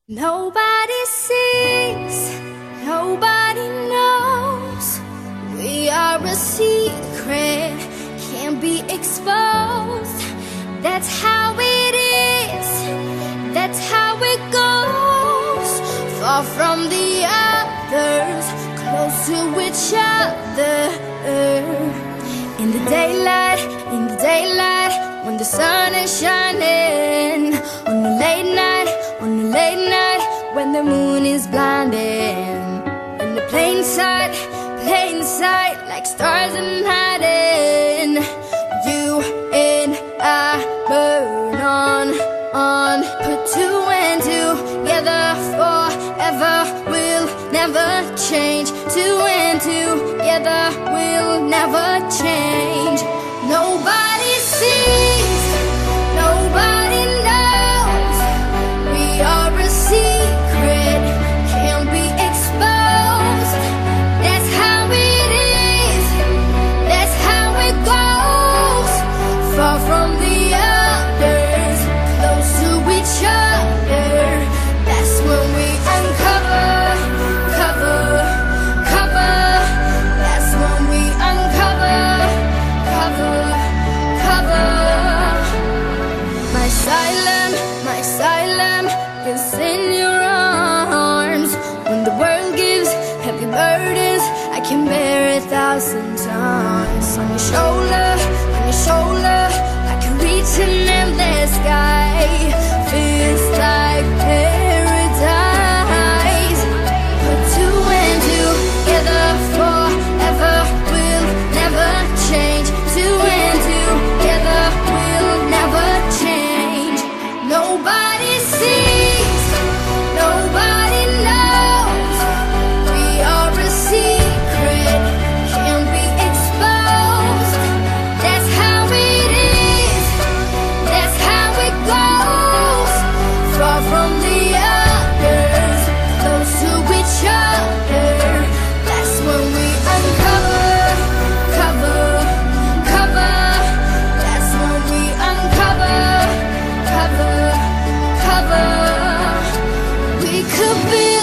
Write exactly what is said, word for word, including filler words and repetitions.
Nobody sees, nobody knows. We are a secret, can't be exposed. That's how it is, that's how it goes. Far from the others, close to each other. In the daylight, in the daylight, when the sun is shining. On the late night, on the late night, when the moon is blinding. In the plain sight, plain sight, like stars in hiding. You and I burn on, on. Put two and two together forever. We'll never change. Two and two together, we'll never change. Nobody sees, nobody knows. We are a secret, can't be exposed. That's how it is, that's how it goes. Far from the others, close to each other. That's when we uncover, cover, cover. That's when we uncover, cover, cover. My asylum, my asylum is in your arms. When the world gives heavy burdens, I can bear a thousand times. On your shoulder, on your shoulder, I can reach an endless sky. Feels like paradise. Put two and two together forever. We'll never change. Two and two together, we'll never change. Nobody sees, nobody knows. We are a secret, can't be exposed. That's how it is, that's how it goes. Far from the others, close to each other. That's when we uncover, cover, cover. That's when we uncover, cover, cover. We could be